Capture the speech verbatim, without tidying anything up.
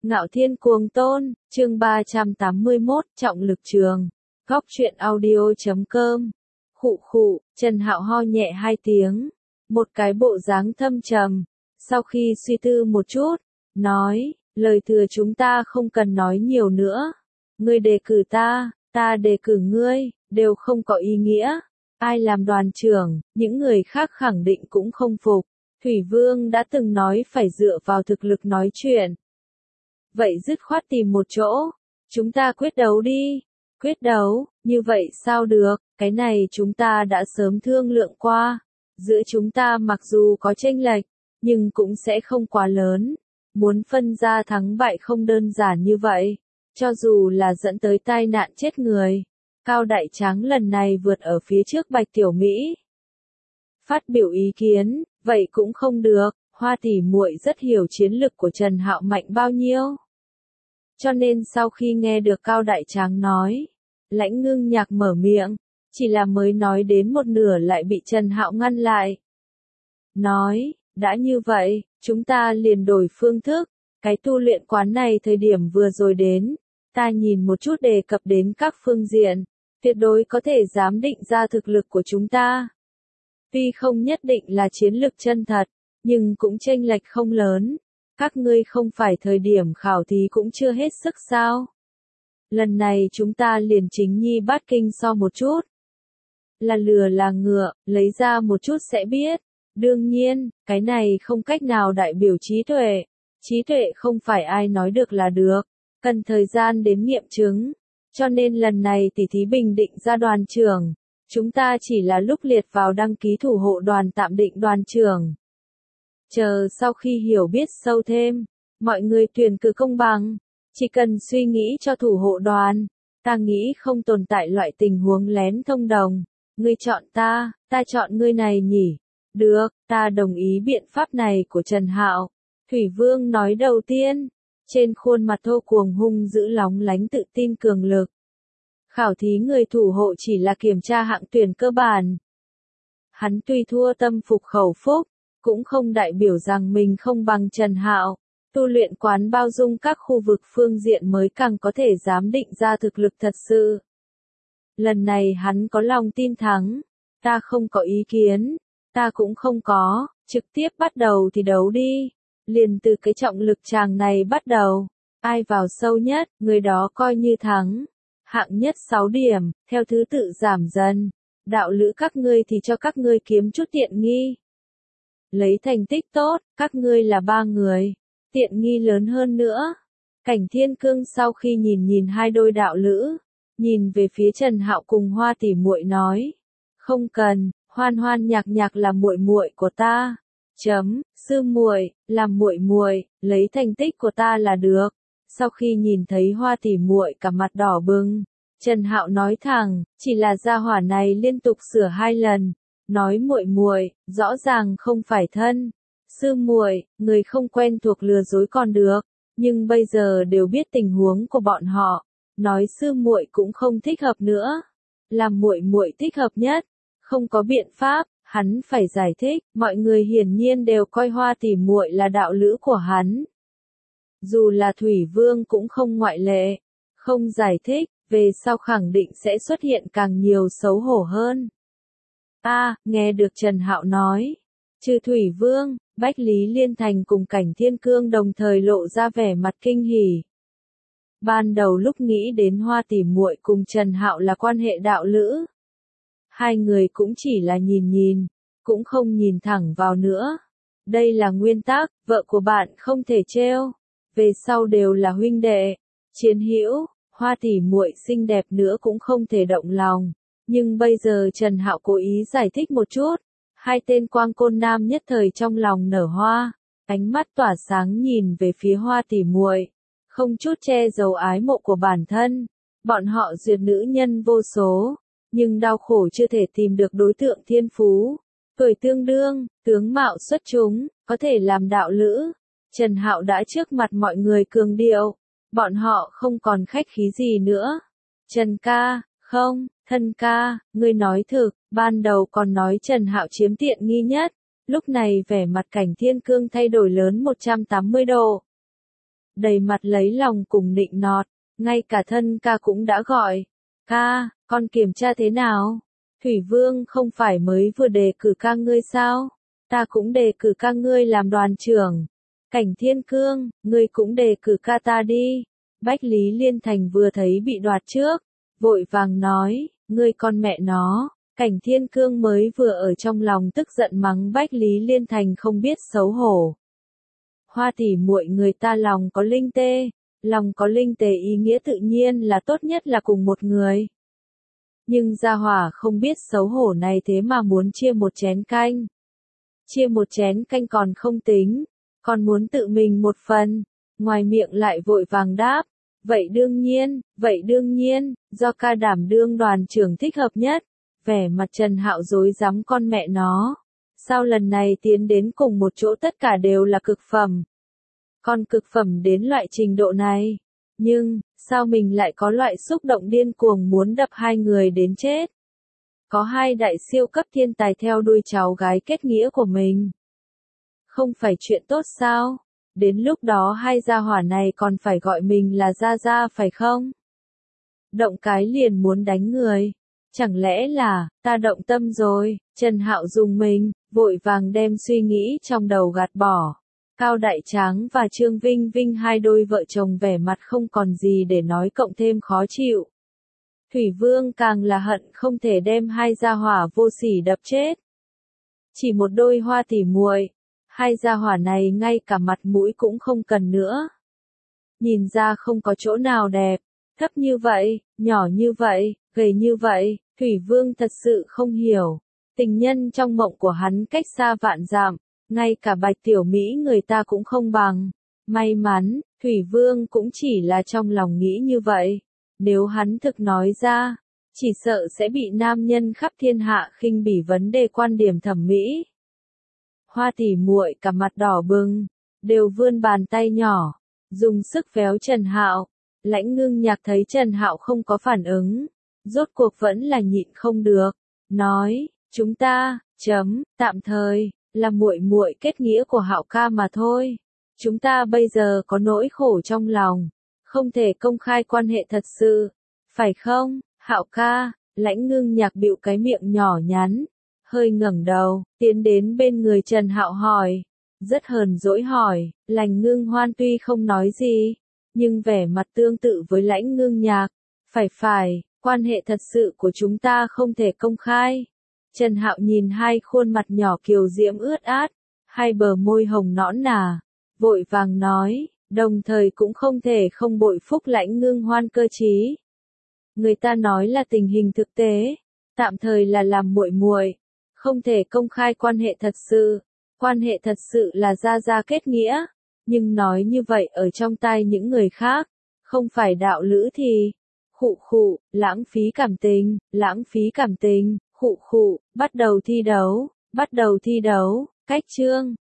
Ngạo Thiên Cuồng Tôn, chương ba trăm tám mươi mốt, Trọng Lực Trường. Góc truyện audio chấm com. Khụ khụ, Trần Hạo ho nhẹ hai tiếng, một cái bộ dáng thâm trầm. Sau khi suy tư một chút, nói, lời thừa chúng ta không cần nói nhiều nữa. Ngươi đề cử ta, ta đề cử ngươi, đều không có ý nghĩa. Ai làm đoàn trưởng, những người khác khẳng định cũng không phục. Thủy Vương đã từng nói phải dựa vào thực lực nói chuyện. Vậy dứt khoát tìm một chỗ, chúng ta quyết đấu đi. Quyết đấu, như vậy sao được, cái này chúng ta đã sớm thương lượng qua. Giữa chúng ta mặc dù có chênh lệch, nhưng cũng sẽ không quá lớn. Muốn phân ra thắng bại không đơn giản như vậy, cho dù là dẫn tới tai nạn chết người. Cao Đại Tráng lần này vượt ở phía trước Bạch Tiểu Mỹ. Phát biểu ý kiến, vậy cũng không được, Hoa tỷ muội rất hiểu chiến lực của Trần Hạo mạnh bao nhiêu. Cho nên sau khi nghe được Cao Đại Tráng nói, Lãnh Ngưng Nhạc mở miệng, chỉ là mới nói đến một nửa lại bị Trần Hạo ngăn lại. Nói, đã như vậy, chúng ta liền đổi phương thức, cái tu luyện quán này thời điểm vừa rồi đến, ta nhìn một chút đề cập đến các phương diện, tuyệt đối có thể giám định ra thực lực của chúng ta. Tuy không nhất định là chiến lực chân thật, nhưng cũng chênh lệch không lớn. Các ngươi không phải thời điểm khảo thí cũng chưa hết sức sao? Lần này chúng ta liền chính nhi bát kinh so một chút. Là lừa là ngựa, lấy ra một chút sẽ biết. Đương nhiên, cái này không cách nào đại biểu trí tuệ. Trí tuệ không phải ai nói được là được, cần thời gian đến nghiệm chứng. Cho nên lần này tỷ thí bình định ra đoàn trưởng. Chúng ta chỉ là lúc liệt vào đăng ký thủ hộ đoàn tạm định đoàn trưởng. Chờ sau khi hiểu biết sâu thêm, mọi người tuyển cử công bằng, chỉ cần suy nghĩ cho thủ hộ đoàn, ta nghĩ không tồn tại loại tình huống lén thông đồng. Ngươi chọn ta, ta chọn ngươi này nhỉ? Được, ta đồng ý biện pháp này của Trần Hạo. Thủy Vương nói đầu tiên, trên khuôn mặt thô cuồng hung dữ lóng lánh tự tin cường lực. Khảo thí người thủ hộ chỉ là kiểm tra hạng tuyển cơ bản. Hắn tuy thua tâm phục khẩu phúc, cũng không đại biểu rằng mình không bằng Trần Hạo. Tu luyện quán bao dung các khu vực phương diện mới càng có thể giám định ra thực lực thật sự. Lần này hắn có lòng tin thắng, ta không có ý kiến, ta cũng không có, trực tiếp bắt đầu thì đấu đi. Liền từ cái trọng lực tràng này bắt đầu, ai vào sâu nhất, người đó coi như thắng. Hạng nhất sáu điểm, theo thứ tự giảm dần. Đạo lữ các ngươi thì cho các ngươi kiếm chút tiện nghi. Lấy thành tích tốt, các ngươi là ba người. Tiện nghi lớn hơn nữa. Cảnh Thiên Cương sau khi nhìn nhìn hai đôi đạo lữ, nhìn về phía Trần Hạo cùng Hoa tỷ muội nói, không cần, Hoan Hoan Nhạc Nhạc là muội muội của ta. Chấm, sư muội, làm muội muội, lấy thành tích của ta là được. Sau khi nhìn thấy Hoa tỷ muội cả mặt đỏ bừng, Trần Hạo nói thẳng, chỉ là gia hỏa này liên tục sửa hai lần, nói muội muội, rõ ràng không phải thân. Sư muội, người không quen thuộc lừa dối còn được, nhưng bây giờ đều biết tình huống của bọn họ, nói sư muội cũng không thích hợp nữa. Làm muội muội thích hợp nhất, không có biện pháp, hắn phải giải thích, mọi người hiển nhiên đều coi Hoa tỷ muội là đạo lữ của hắn. Dù là Thủy Vương cũng không ngoại lệ, không giải thích, về sau khẳng định sẽ xuất hiện càng nhiều xấu hổ hơn. A, à, nghe được Trần Hạo nói, trừ Thủy Vương, Bách Lý Liên Thành cùng Cảnh Thiên Cương đồng thời lộ ra vẻ mặt kinh hỉ. Ban đầu lúc nghĩ đến Hoa tỷ muội cùng Trần Hạo là quan hệ đạo lữ, hai người cũng chỉ là nhìn nhìn, cũng không nhìn thẳng vào nữa. Đây là nguyên tắc, vợ của bạn không thể trêu. Về sau đều là huynh đệ, chiến hữu, Hoa tỷ muội xinh đẹp nữa cũng không thể động lòng. Nhưng bây giờ Trần Hạo cố ý giải thích một chút, hai tên quang côn nam nhất thời trong lòng nở hoa, ánh mắt tỏa sáng nhìn về phía Hoa tỷ muội, không chút che giấu ái mộ của bản thân. Bọn họ duyệt nữ nhân vô số, nhưng đau khổ chưa thể tìm được đối tượng thiên phú, tuổi tương đương, tướng mạo xuất chúng, có thể làm đạo lữ. Trần Hạo đã trước mặt mọi người cường điệu, bọn họ không còn khách khí gì nữa. Trần ca, không, thân ca, ngươi nói thực, ban đầu còn nói Trần Hạo chiếm tiện nghi nhất, lúc này vẻ mặt Cảnh Thiên Cương thay đổi lớn một trăm tám mươi độ. đầy mặt lấy lòng cùng nịnh nọt, ngay cả thân ca cũng đã gọi. Ca, con kiểm tra thế nào? Thủy Vương không phải mới vừa đề cử ca ngươi sao? Ta cũng đề cử ca ngươi làm đoàn trưởng. Cảnh Thiên Cương, ngươi cũng đề cử ca ta đi. Bách Lý Liên Thành vừa thấy bị đoạt trước, vội vàng nói, ngươi con mẹ nó. Cảnh Thiên Cương mới vừa ở trong lòng tức giận mắng Bách Lý Liên Thành không biết xấu hổ. Hoa tỷ muội người ta lòng có linh tê, lòng có linh tê ý nghĩa tự nhiên là tốt nhất là cùng một người. Nhưng gia hỏa không biết xấu hổ này thế mà muốn chia một chén canh. Chia một chén canh còn không tính, còn muốn tự mình một phần, ngoài miệng lại vội vàng đáp. Vậy đương nhiên, vậy đương nhiên, do ca đảm đương đoàn trưởng thích hợp nhất. Vẻ mặt Trần Hạo rối rắm con mẹ nó. Sao lần này tiến đến cùng một chỗ tất cả đều là cực phẩm? Con cực phẩm đến loại trình độ này. Nhưng, sao mình lại có loại xúc động điên cuồng muốn đập hai người đến chết? Có hai đại siêu cấp thiên tài theo đuôi cháu gái kết nghĩa của mình. Không phải chuyện tốt sao? Đến lúc đó hai gia hỏa này còn phải gọi mình là Gia Gia phải không? Động cái liền muốn đánh người. Chẳng lẽ là, ta động tâm rồi, Trần Hạo dùng mình, vội vàng đem suy nghĩ trong đầu gạt bỏ. Cao Đại Tráng và Trương Vinh Vinh hai đôi vợ chồng vẻ mặt không còn gì để nói cộng thêm khó chịu. Thủy Vương càng là hận không thể đem hai gia hỏa vô sỉ đập chết. Chỉ một đôi hoa tỉ muội, hai gia hỏa này ngay cả mặt mũi cũng không cần nữa. Nhìn ra không có chỗ nào đẹp, thấp như vậy, nhỏ như vậy, gầy như vậy, Thủy Vương thật sự không hiểu. Tình nhân trong mộng của hắn cách xa vạn dặm, ngay cả Bạch Tiểu Mỹ người ta cũng không bằng. May mắn, Thủy Vương cũng chỉ là trong lòng nghĩ như vậy. Nếu hắn thực nói ra, chỉ sợ sẽ bị nam nhân khắp thiên hạ khinh bỉ vấn đề quan điểm thẩm mỹ. Hoa tỉ muội cả mặt đỏ bừng, đều vươn bàn tay nhỏ, dùng sức véo Trần Hạo. Lãnh Ngưng Nhạc thấy Trần Hạo không có phản ứng, rốt cuộc vẫn là nhịn không được, nói, chúng ta, chấm, tạm thời, là muội muội kết nghĩa của Hạo ca mà thôi. Chúng ta bây giờ có nỗi khổ trong lòng, không thể công khai quan hệ thật sự, phải không, Hạo ca? Lãnh Ngưng Nhạc bĩu cái miệng nhỏ nhắn, hơi ngẩng đầu, tiến đến bên người Trần Hạo hỏi, rất hờn dỗi hỏi. Lãnh Ngưng Hoan tuy không nói gì, nhưng vẻ mặt tương tự với Lãnh Ngưng Nhạc. Phải phải, quan hệ thật sự của chúng ta không thể công khai. Trần Hạo nhìn hai khuôn mặt nhỏ kiều diễm ướt át, hai bờ môi hồng nõn nà, vội vàng nói, đồng thời cũng không thể không bội phúc Lãnh Ngưng Hoan cơ trí. Người ta nói là tình hình thực tế, tạm thời là làm muội muội, không thể công khai quan hệ thật sự. Quan hệ thật sự là gia gia kết nghĩa, nhưng nói như vậy ở trong tai những người khác, không phải đạo lữ thì, khụ khụ, lãng phí cảm tình, lãng phí cảm tình, khụ khụ, bắt đầu thi đấu, bắt đầu thi đấu, cách chương.